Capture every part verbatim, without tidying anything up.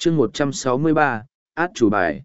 chương một trăm sáu mươi ba, át chủ bài.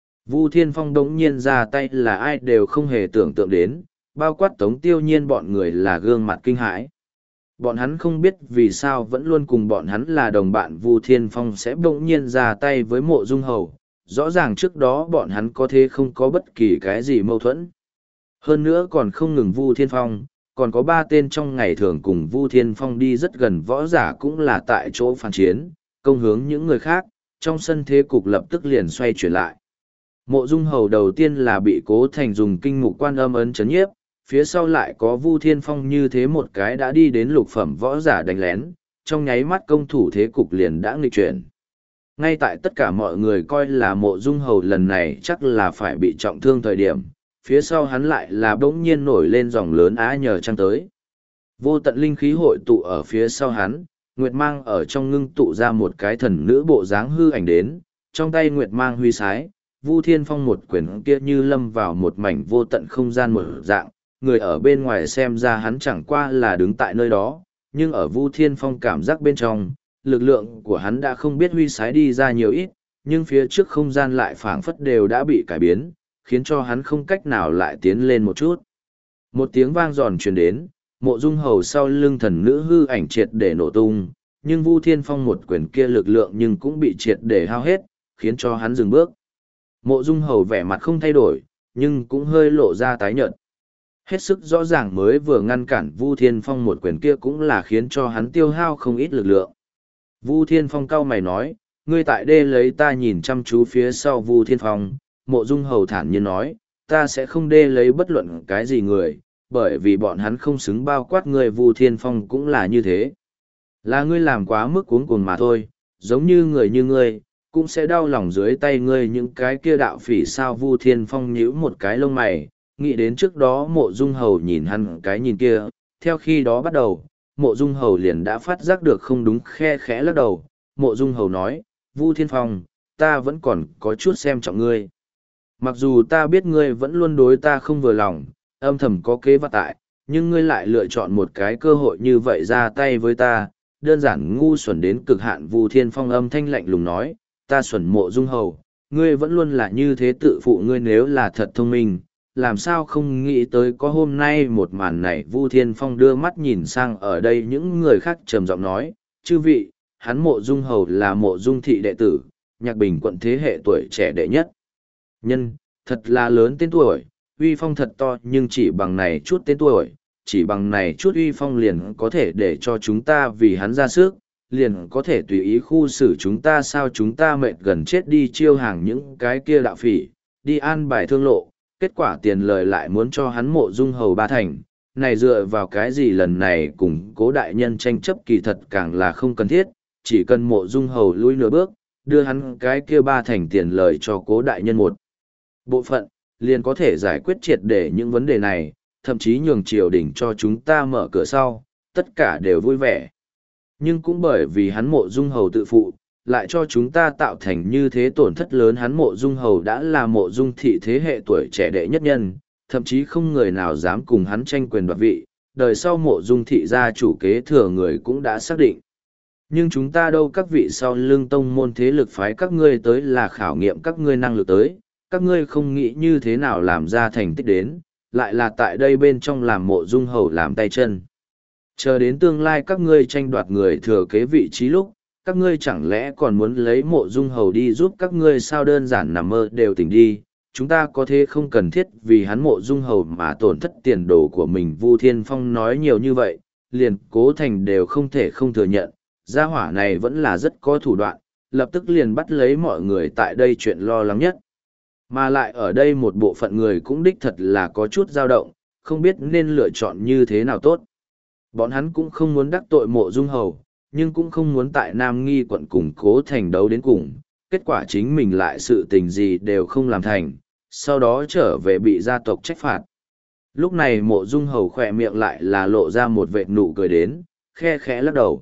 Vu Thiên Phong đống nhiên ra tay là ai đều không hề tưởng tượng đến, bao quát Tống Tiêu Nhiên bọn người là gương mặt kinh hãi. Bọn hắn không biết vì sao vẫn luôn cùng bọn hắn là đồng bạn Vu Thiên Phong sẽ bỗng nhiên ra tay với Mộ Dung Hầu. Rõ ràng trước đó bọn hắn có thể không có bất kỳ cái gì mâu thuẫn. Hơn nữa còn không ngừng Vu Thiên Phong, còn có ba tên trong ngày thường cùng Vu Thiên Phong đi rất gần võ giả cũng là tại chỗ phản chiến, công hướng những người khác, trong sân thế cục lập tức liền xoay chuyển lại. Mộ Dung Hầu đầu tiên là bị Cố Thành dùng kinh mục quan âm ấn chấn nhiếp, phía sau lại có Vu Thiên Phong như thế một cái đã đi đến lục phẩm võ giả đánh lén, trong nháy mắt công thủ thế cục liền đã nghịch chuyển. Ngay tại tất cả mọi người coi là Mộ Dung Hầu lần này chắc là phải bị trọng thương thời điểm, phía sau hắn lại là bỗng nhiên nổi lên dòng lớn á nhờ trăng tới. Vô tận linh khí hội tụ ở phía sau hắn, Nguyệt Mang ở trong ngưng tụ ra một cái thần nữ bộ dáng hư ảnh đến, trong tay Nguyệt Mang huy sái, Vu Thiên Phong một quyền kia như lâm vào một mảnh vô tận không gian một dạng, người ở bên ngoài xem ra hắn chẳng qua là đứng tại nơi đó, nhưng ở Vu Thiên Phong cảm giác bên trong, lực lượng của hắn đã không biết huy sái đi ra nhiều ít, nhưng phía trước không gian lại phảng phất đều đã bị cải biến, khiến cho hắn không cách nào lại tiến lên một chút. Một tiếng vang giòn truyền đến, Mộ Dung Hầu sau lưng thần nữ hư ảnh triệt để nổ tung, nhưng Vu Thiên Phong một quyền kia lực lượng nhưng cũng bị triệt để hao hết, khiến cho hắn dừng bước. Mộ Dung Hầu vẻ mặt không thay đổi, nhưng cũng hơi lộ ra tái nhợt. Hết sức rõ ràng mới vừa ngăn cản Vu Thiên Phong một quyền kia cũng là khiến cho hắn tiêu hao không ít lực lượng. Vu Thiên Phong cau mày nói, ngươi tại đây lấy ta nhìn chăm chú phía sau Vu Thiên Phong. Mộ Dung Hầu thản nhiên nói, ta sẽ không đê lấy bất luận cái gì người, bởi vì bọn hắn không xứng bao quát người. Vu Thiên Phong cũng là như thế. Là ngươi làm quá mức cuống cuồng mà thôi, giống như người như ngươi, cũng sẽ đau lòng dưới tay ngươi những cái kia đạo phỉ. Sao? Vu Thiên Phong nhíu một cái lông mày, nghĩ đến trước đó Mộ Dung Hầu nhìn hắn cái nhìn kia, theo khi đó bắt đầu, Mộ Dung Hầu liền đã phát giác được không đúng, khe khẽ lắc đầu. Mộ Dung Hầu nói, Vu Thiên Phong, ta vẫn còn có chút xem trọng ngươi. Mặc dù ta biết ngươi vẫn luôn đối ta không vừa lòng, âm thầm có kế vặt tại, nhưng ngươi lại lựa chọn một cái cơ hội như vậy ra tay với ta, đơn giản ngu xuẩn đến cực hạn. Vu Thiên Phong âm thanh lạnh lùng nói, ta xuẩn Mộ Dung Hầu, ngươi vẫn luôn là như thế tự phụ. Ngươi nếu là thật thông minh, làm sao không nghĩ tới có hôm nay một màn này. Vu Thiên Phong đưa mắt nhìn sang ở đây những người khác trầm giọng nói, chư vị, hắn Mộ Dung Hầu là Mộ Dung thị đệ tử, Nhạc Bình quận thế hệ tuổi trẻ đệ nhất nhân, thật là lớn tên tuổi, uy phong thật to, nhưng chỉ bằng này chút tên tuổi, chỉ bằng này chút uy phong liền có thể để cho chúng ta vì hắn ra sức, liền có thể tùy ý khu xử chúng ta. Sao? Chúng ta mệt gần chết đi chiêu hàng những cái kia đạo phỉ, đi an bài thương lộ, kết quả tiền lời lại muốn cho hắn Mộ Dung Hầu ba thành, này dựa vào cái gì? Lần này cùng Cố đại nhân tranh chấp kỳ thật càng là không cần thiết, chỉ cần Mộ Dung Hầu lui nửa bước, đưa hắn cái kia ba thành tiền lời cho Cố đại nhân một bộ phận, liền có thể giải quyết triệt để những vấn đề này, thậm chí nhường triều đình cho chúng ta mở cửa sau, tất cả đều vui vẻ. Nhưng cũng bởi vì hắn Mộ Dung Hầu tự phụ, lại cho chúng ta tạo thành như thế tổn thất lớn. Hắn Mộ Dung Hầu đã là Mộ Dung thị thế hệ tuổi trẻ đệ nhất nhân, thậm chí không người nào dám cùng hắn tranh quyền đoạt vị, đời sau Mộ Dung thị gia chủ kế thừa người cũng đã xác định. Nhưng chúng ta đâu, các vị sau lưng tông môn thế lực phái các ngươi tới là khảo nghiệm các ngươi năng lực tới, các ngươi không nghĩ như thế nào làm ra thành tích đến, lại là tại đây bên trong làm Mộ Dung Hầu làm tay chân. Chờ đến tương lai các ngươi tranh đoạt người thừa kế vị trí lúc, các ngươi chẳng lẽ còn muốn lấy Mộ Dung Hầu đi giúp các ngươi sao? Đơn giản nằm mơ đều tỉnh đi, chúng ta có thế không cần thiết vì hắn Mộ Dung Hầu mà tổn thất tiền đồ của mình. Vu Thiên Phong nói nhiều như vậy, liền Cố Thành đều không thể không thừa nhận, gia hỏa này vẫn là rất có thủ đoạn, lập tức liền bắt lấy mọi người tại đây chuyện lo lắng nhất. Mà lại ở đây một bộ phận người cũng đích thật là có chút dao động, không biết nên lựa chọn như thế nào tốt. Bọn hắn cũng không muốn đắc tội Mộ Dung Hầu, nhưng cũng không muốn tại Nam Nghi quận cùng Cố Thành đấu đến cùng, kết quả chính mình lại sự tình gì đều không làm thành, sau đó trở về bị gia tộc trách phạt. Lúc này Mộ Dung Hầu khỏe miệng lại là lộ ra một vệt nụ cười đến, khe khẽ lắc đầu.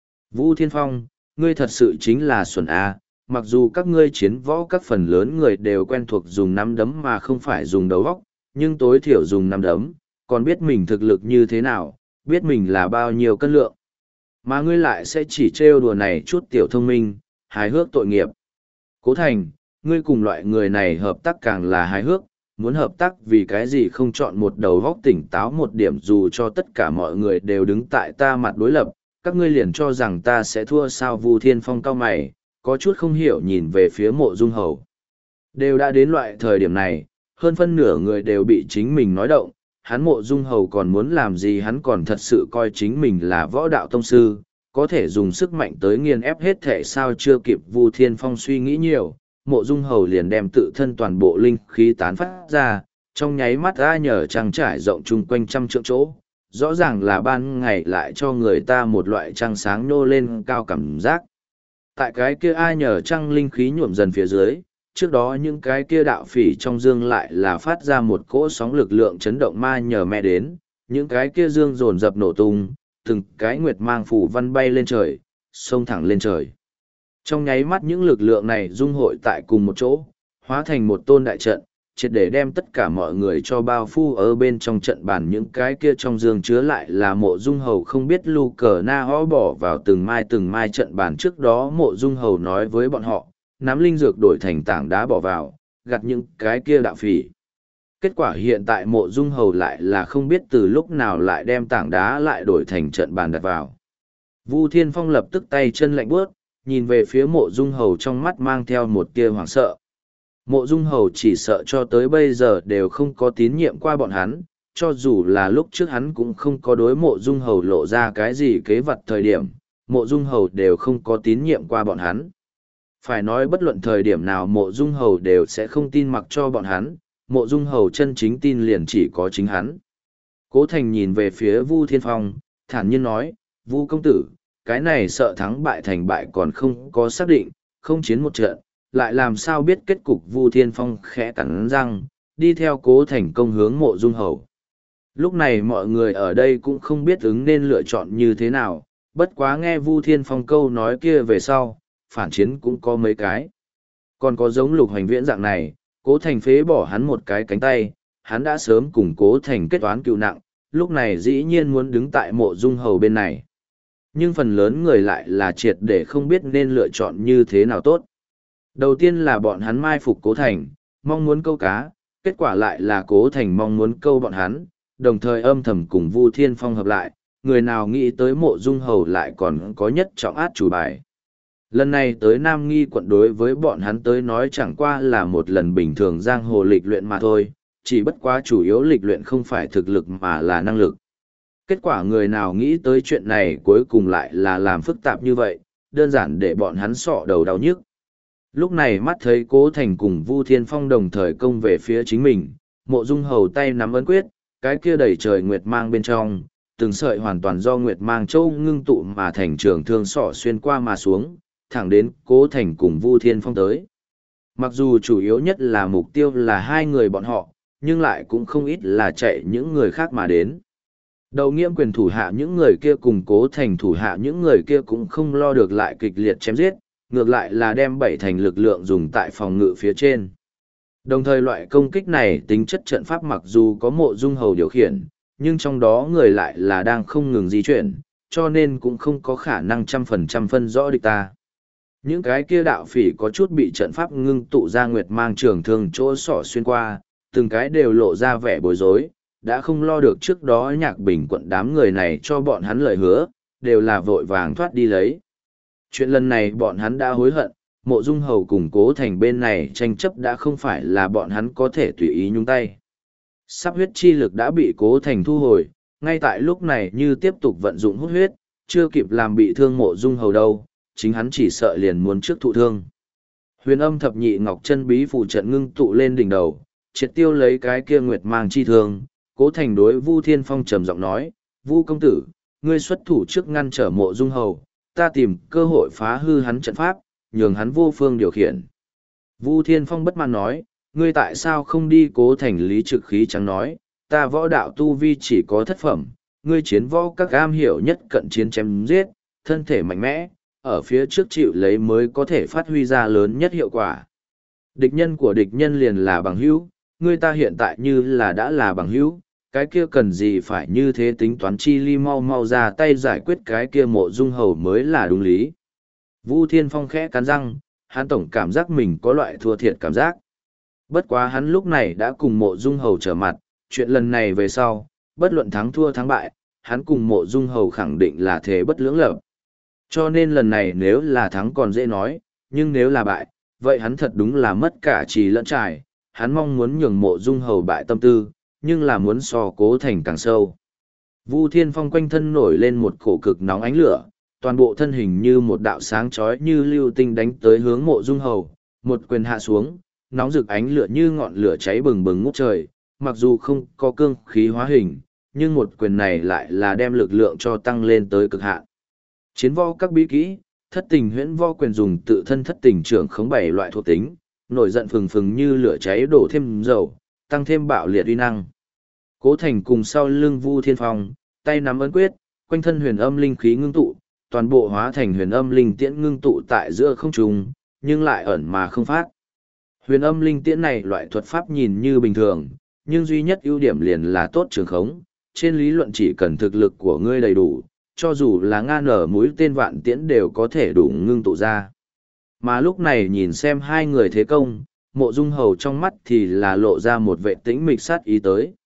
Vu Thiên Phong, ngươi thật sự chính là xuẩn A, mặc dù các ngươi chiến võ các phần lớn người đều quen thuộc dùng nắm đấm mà không phải dùng đầu óc, nhưng tối thiểu dùng nắm đấm, còn biết mình thực lực như thế nào, biết mình là bao nhiêu cân lượng. Mà ngươi lại sẽ chỉ trêu đùa này chút tiểu thông minh, hài hước tội nghiệp. Cố Thành, ngươi cùng loại người này hợp tác càng là hài hước, muốn hợp tác vì cái gì không chọn một đầu góc tỉnh táo một điểm dù cho tất cả mọi người đều đứng tại ta mặt đối lập, các ngươi liền cho rằng ta sẽ thua sao. Vu Thiên Phong cao mày, có chút không hiểu nhìn về phía Mộ Dung Hầu. Đều đã đến loại thời điểm này, hơn phân nửa người đều bị chính mình nói động, hắn Mộ Dung Hầu còn muốn làm gì, hắn còn thật sự coi chính mình là võ đạo tông sư, có thể dùng sức mạnh tới nghiền ép hết thể sao. Chưa kịp Vu Thiên Phong suy nghĩ nhiều, Mộ Dung Hầu liền đem tự thân toàn bộ linh khí tán phát ra, trong nháy mắt A nhờ trăng trải rộng chung quanh trăm trượng chỗ, rõ ràng là ban ngày lại cho người ta một loại trăng sáng nô lên cao cảm giác. Tại cái kia A nhờ trăng linh khí nhuộm dần phía dưới, trước đó những cái kia đạo phỉ trong dương lại là phát ra một cỗ sóng lực lượng chấn động ma nhờ mẹ đến, những cái kia dương dồn dập nổ tung, từng cái nguyệt mang phủ văn bay lên trời, xông thẳng lên trời. Trong nháy mắt những lực lượng này dung hội tại cùng một chỗ, hóa thành một tôn đại trận, triệt để đem tất cả mọi người cho bao phu ở bên trong trận bàn. Những cái kia trong dương chứa lại là Mộ Dung Hầu không biết lu cờ na ho bỏ vào từng mai từng mai trận bàn. Trước đó Mộ Dung Hầu nói với bọn họ, nắm linh dược đổi thành tảng đá bỏ vào, gặt những cái kia đạo phỉ. Kết quả hiện tại Mộ Dung Hầu lại là không biết từ lúc nào lại đem tảng đá lại đổi thành trận bàn đặt vào. Vu Thiên Phong lập tức tay chân lạnh bước, nhìn về phía Mộ Dung Hầu trong mắt mang theo một tia hoảng sợ. Mộ Dung Hầu chỉ sợ cho tới bây giờ đều không có tín nhiệm qua bọn hắn, cho dù là lúc trước hắn cũng không có đối Mộ Dung Hầu lộ ra cái gì kế vật thời điểm, Mộ Dung Hầu đều không có tín nhiệm qua bọn hắn. Phải nói bất luận thời điểm nào Mộ Dung Hầu đều sẽ không tin mặc cho bọn hắn, Mộ Dung Hầu chân chính tin liền chỉ có chính hắn. Cố Thành nhìn về phía Vu Thiên Phong, thản nhiên nói, Vu công tử, cái này sợ thắng bại thành bại còn không có xác định, không chiến một trận, lại làm sao biết kết cục. Vu Thiên Phong khẽ cắn răng, đi theo Cố Thành công hướng Mộ Dung Hầu. Lúc này mọi người ở đây cũng không biết ứng nên lựa chọn như thế nào, bất quá nghe Vu Thiên Phong câu nói kia về sau, phản chiến cũng có mấy cái. Còn có giống Lục Hoành Viễn dạng này, Cố Thành phế bỏ hắn một cái cánh tay, hắn đã sớm cùng Cố Thành kết toán cựu nặng, lúc này dĩ nhiên muốn đứng tại Mộ Dung Hầu bên này. Nhưng phần lớn người lại là triệt để không biết nên lựa chọn như thế nào tốt. Đầu tiên là bọn hắn mai phục Cố Thành, mong muốn câu cá, kết quả lại là Cố Thành mong muốn câu bọn hắn, đồng thời âm thầm cùng Vu Thiên Phong hợp lại, người nào nghĩ tới Mộ Dung Hầu lại còn có nhất trọng át chủ bài. Lần này tới Nam Nghi quận đối với bọn hắn tới nói chẳng qua là một lần bình thường giang hồ lịch luyện mà thôi, chỉ bất quá chủ yếu lịch luyện không phải thực lực mà là năng lực. Kết quả người nào nghĩ tới chuyện này cuối cùng lại là làm phức tạp như vậy, đơn giản để bọn hắn sọ đầu đau nhức. Lúc này mắt thấy Cố Thành cùng Vu Thiên Phong đồng thời công về phía chính mình, Mộ Dung Hầu tay nắm ấn quyết, cái kia đầy trời nguyệt mang bên trong, từng sợi hoàn toàn do nguyệt mang châu ngưng tụ mà thành trường thương sọ xuyên qua mà xuống, thẳng đến Cố Thành cùng Vu Thiên Phong tới. Mặc dù chủ yếu nhất là mục tiêu là hai người bọn họ, nhưng lại cũng không ít là chạy những người khác mà đến. Đầu Nghiễm quyền thủ hạ những người kia cùng Cố Thành thủ hạ những người kia cũng không lo được lại kịch liệt chém giết, ngược lại là đem bảy thành lực lượng dùng tại phòng ngự phía trên. Đồng thời loại công kích này tính chất trận pháp mặc dù có Mộ Dung Hầu điều khiển, nhưng trong đó người lại là đang không ngừng di chuyển, cho nên cũng không có khả năng trăm phần trăm phân rõ địch ta. Những cái kia đạo phỉ có chút bị trận pháp ngưng tụ ra nguyệt mang trường thương chỗ sỏ xuyên qua, từng cái đều lộ ra vẻ bối rối, đã không lo được trước đó Nhạc Bình quận đám người này cho bọn hắn lời hứa, đều là vội vàng thoát đi lấy. Chuyện lần này bọn hắn đã hối hận, Mộ Dung Hầu cùng Cố Thành bên này tranh chấp đã không phải là bọn hắn có thể tùy ý nhúng tay. Sắp huyết chi lực đã bị Cố Thành thu hồi, ngay tại lúc này như tiếp tục vận dụng hút huyết, chưa kịp làm bị thương Mộ Dung Hầu đâu, chính hắn chỉ sợ liền muốn trước thụ thương. Huyền Âm thập nhị ngọc chân bí phù trận ngưng tụ lên đỉnh đầu, triệt tiêu lấy cái kia nguyệt mang chi thương. Cố Thành đối Vu Thiên Phong trầm giọng nói, Vu công tử, ngươi xuất thủ trước ngăn trở Mộ Dung Hầu, ta tìm cơ hội phá hư hắn trận pháp, nhường hắn vô phương điều khiển. Vu Thiên Phong bất mãn nói, ngươi tại sao không đi? Cố Thành lý trực khí trắng nói, ta võ đạo tu vi chỉ có thất phẩm, ngươi chiến võ các am hiểu nhất cận chiến chém giết, thân thể mạnh mẽ, ở phía trước chịu lấy mới có thể phát huy ra lớn nhất hiệu quả. Địch nhân của địch nhân liền là bằng hữu, ngươi ta hiện tại như là đã là bằng hữu, cái kia cần gì phải như thế tính toán chi ly, mau mau ra tay giải quyết cái kia Mộ Dung Hầu mới là đúng lý. Vu Thiên Phong khẽ cắn răng, hắn tổng cảm giác mình có loại thua thiệt cảm giác. Bất quá hắn lúc này đã cùng mộ dung hầu trở mặt, chuyện lần này về sau, bất luận thắng thua thắng bại, hắn cùng mộ dung hầu khẳng định là thế bất lưỡng lập. Cho nên lần này nếu là thắng còn dễ nói, nhưng nếu là bại, vậy hắn thật đúng là mất cả trì lẫn trải, hắn mong muốn nhường mộ dung hầu bại tâm tư, nhưng là muốn so cố thành càng sâu. Vu Thiên Phong quanh thân nổi lên một cổ cực nóng ánh lửa, toàn bộ thân hình như một đạo sáng chói như lưu tinh đánh tới hướng mộ dung hầu, một quyền hạ xuống, nóng rực ánh lửa như ngọn lửa cháy bừng bừng ngút trời, mặc dù không có cương khí hóa hình, nhưng một quyền này lại là đem lực lượng cho tăng lên tới cực hạn. Chiến võ các bí kỹ, thất tình huyễn võ quyền dùng tự thân thất tình trưởng khống bảy loại thuộc tính, nổi giận phừng phừng như lửa cháy đổ thêm dầu, tăng thêm bạo liệt uy năng. Cố Thành cùng sau lưng Vu Thiên Phong, tay nắm ấn quyết, quanh thân huyền âm linh khí ngưng tụ, toàn bộ hóa thành huyền âm linh tiễn ngưng tụ tại giữa không trung, nhưng lại ẩn mà không phát. Huyền âm linh tiễn này loại thuật pháp nhìn như bình thường, nhưng duy nhất ưu điểm liền là tốt trường khống, trên lý luận chỉ cần thực lực của ngươi đầy đủ, cho dù là ngan nở mũi tên vạn tiễn đều có thể đủ ngưng tụ ra. Mà lúc này nhìn xem hai người thế công, mộ dung hầu trong mắt thì là lộ ra một vệ tĩnh mịch sát ý tới.